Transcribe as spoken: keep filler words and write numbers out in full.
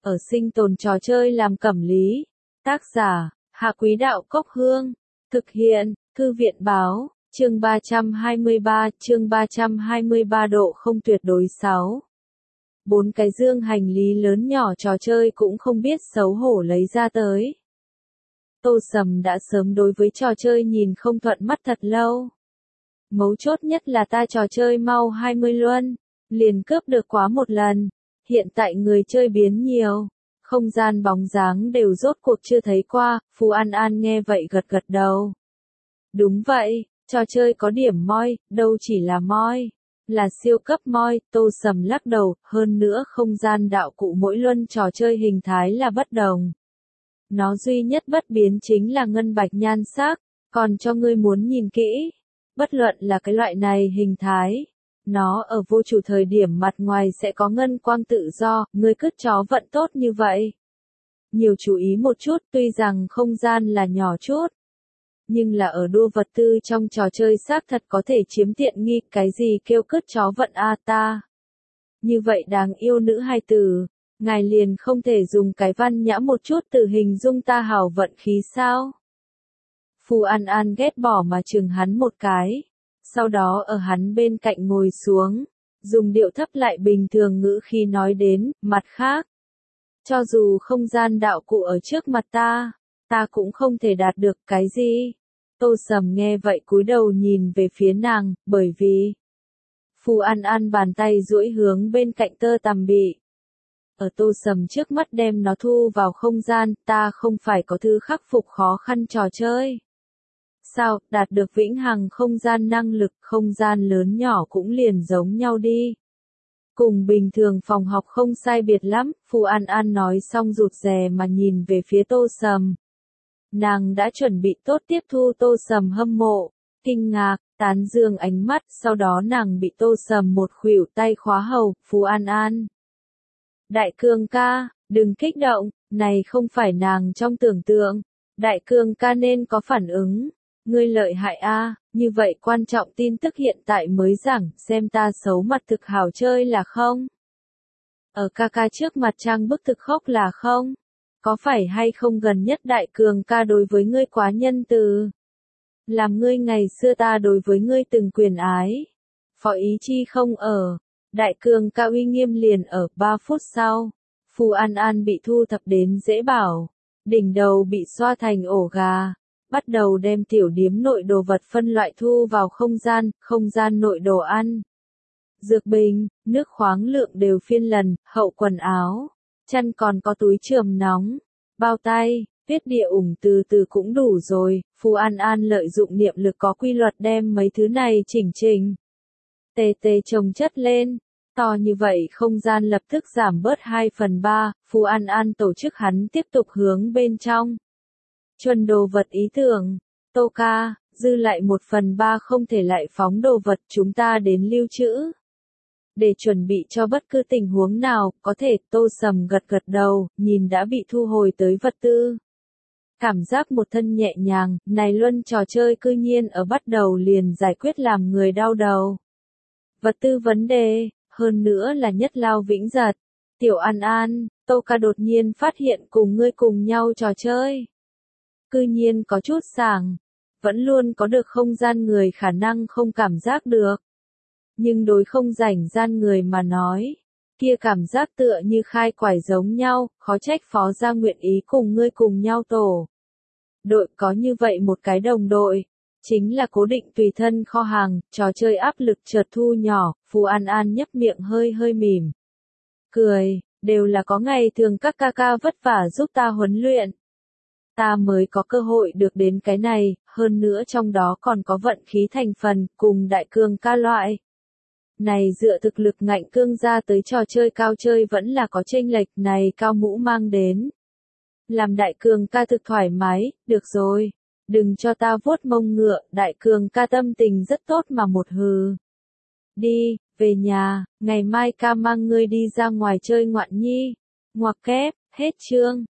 ở sinh tồn trò chơi làm cẩm lý. Tác giả, Hạ Quý Đạo Cốc Hương. Thực hiện, Thư viện Báo, chương ba trăm hai mươi ba, chương ba trăm hai mươi ba độ không tuyệt đối sáu. Bốn cái dương hành lý lớn nhỏ trò chơi cũng không biết xấu hổ lấy ra tới. Tô Sầm đã sớm đối với trò chơi nhìn không thuận mắt thật lâu. Mấu chốt nhất là ta trò chơi mau hai mươi luân, liền cướp được quá một lần. Hiện tại người chơi biến nhiều, không gian bóng dáng đều rốt cuộc chưa thấy qua. Phù An An nghe vậy gật gật đầu. Đúng vậy, trò chơi có điểm moi, đâu chỉ là moi, là siêu cấp moi. Tô Sầm lắc đầu, hơn nữa không gian đạo cụ mỗi luân trò chơi hình thái là bất đồng. Nó duy nhất bất biến chính là ngân bạch nhan sắc, còn cho ngươi muốn nhìn kỹ, bất luận là cái loại này hình thái, nó ở vô chủ thời điểm mặt ngoài sẽ có ngân quang tự do, ngươi cứt chó vận tốt như vậy. Nhiều chú ý một chút, tuy rằng không gian là nhỏ chút, nhưng là ở đua vật tư trong trò chơi xác thật có thể chiếm tiện nghi. Cái gì kêu cứt chó vận a ta? Như vậy đáng yêu nữ hài tử, ngài liền không thể dùng cái văn nhã một chút từ hình dung ta hào vận khí sao? Phù An An ghét bỏ mà chừng hắn một cái, sau đó ở hắn bên cạnh ngồi xuống, dùng điệu thấp lại bình thường ngữ khi nói đến. Mặt khác, cho dù không gian đạo cụ ở trước mặt ta, ta cũng không thể đạt được cái gì. Tô Sầm nghe vậy cúi đầu nhìn về phía nàng, bởi vì Phù An An bàn tay duỗi hướng bên cạnh tơ tằm bị. Ở Tô Sầm trước mắt đem nó thu vào không gian. Ta không phải có thứ khắc phục khó khăn trò chơi sao, đạt được vĩnh hằng không gian năng lực. Không gian lớn nhỏ cũng liền giống nhau đi, cùng bình thường phòng học không sai biệt lắm. Phù An An nói xong rụt rè mà nhìn về phía Tô Sầm. Nàng đã chuẩn bị tốt tiếp thu Tô Sầm hâm mộ, kinh ngạc, tán dương ánh mắt. Sau đó nàng bị Tô Sầm một khuỷu tay khóa hầu. Phù An An, Đại Cương ca, đừng kích động, này không phải nàng trong tưởng tượng. Đại Cương ca nên có phản ứng. Ngươi lợi hại a, như vậy quan trọng tin tức hiện tại mới giảng, xem ta xấu mặt thực hảo chơi là không? Ở ca ca trước mặt trang bức thực khóc là không? Có phải hay không gần nhất Đại Cường ca đối với ngươi quá nhân từ? Làm ngươi ngày xưa ta đối với ngươi từng quyền ái. Phó Ý Chi không ở. Đại Cường ca uy nghiêm liền ở. Ba phút sau, Phù An An bị thu thập đến dễ bảo, đỉnh đầu bị xoa thành ổ gà. Bắt đầu đem tiểu điếm nội đồ vật phân loại thu vào không gian. Không gian nội đồ ăn, dược bình, nước khoáng lượng đều phiên lần, hậu quần áo, chăn còn có túi chườm nóng, bao tay, viết địa ủng từ từ cũng đủ rồi. Phù An An lợi dụng niệm lực có quy luật đem mấy thứ này chỉnh chỉnh, tề tề chồng chất lên. To như vậy không gian lập tức giảm bớt hai phần ba. Phù An An tổ chức hắn tiếp tục hướng bên trong chuẩn đồ vật ý tưởng. Tô ca, dư lại một phần ba không thể lại phóng đồ vật, chúng ta đến lưu trữ, để chuẩn bị cho bất cứ tình huống nào, có thể. Tô Sầm gật gật đầu, nhìn đã bị thu hồi tới vật tư. Cảm giác một thân nhẹ nhàng, này luân trò chơi cư nhiên ở bắt đầu liền giải quyết làm người đau đầu vật tư vấn đề, hơn nữa là nhất lao vĩnh giật. Tiểu An An, Tô ca đột nhiên phát hiện cùng ngươi cùng nhau trò chơi, cư nhiên có chút sảng. Vẫn luôn có được không gian người khả năng không cảm giác được, nhưng đối không rảnh gian người mà nói, kia cảm giác tựa như khai quải giống nhau. Khó trách Phó gia nguyện ý cùng ngươi cùng nhau tổ đội, có như vậy một cái đồng đội, chính là cố định tùy thân kho hàng. Trò chơi áp lực chợt thu nhỏ. Phù An An nhấp miệng hơi hơi mỉm cười, đều là có ngày thường các ca ca vất vả giúp ta huấn luyện, ta mới có cơ hội được đến cái này, hơn nữa trong đó còn có vận khí thành phần, cùng Đại Cương ca loại này dựa thực lực ngạnh cương ra tới trò chơi cao chơi vẫn là có chênh lệch. Này cao mũ mang đến, làm Đại Cương ca thực thoải mái. Được rồi, đừng cho ta vuốt mông ngựa. Đại Cương ca tâm tình rất tốt mà một hừ. Đi, về nhà, ngày mai ca mang ngươi đi ra ngoài chơi ngoạn nhi. Ngoặc kép, hết chương.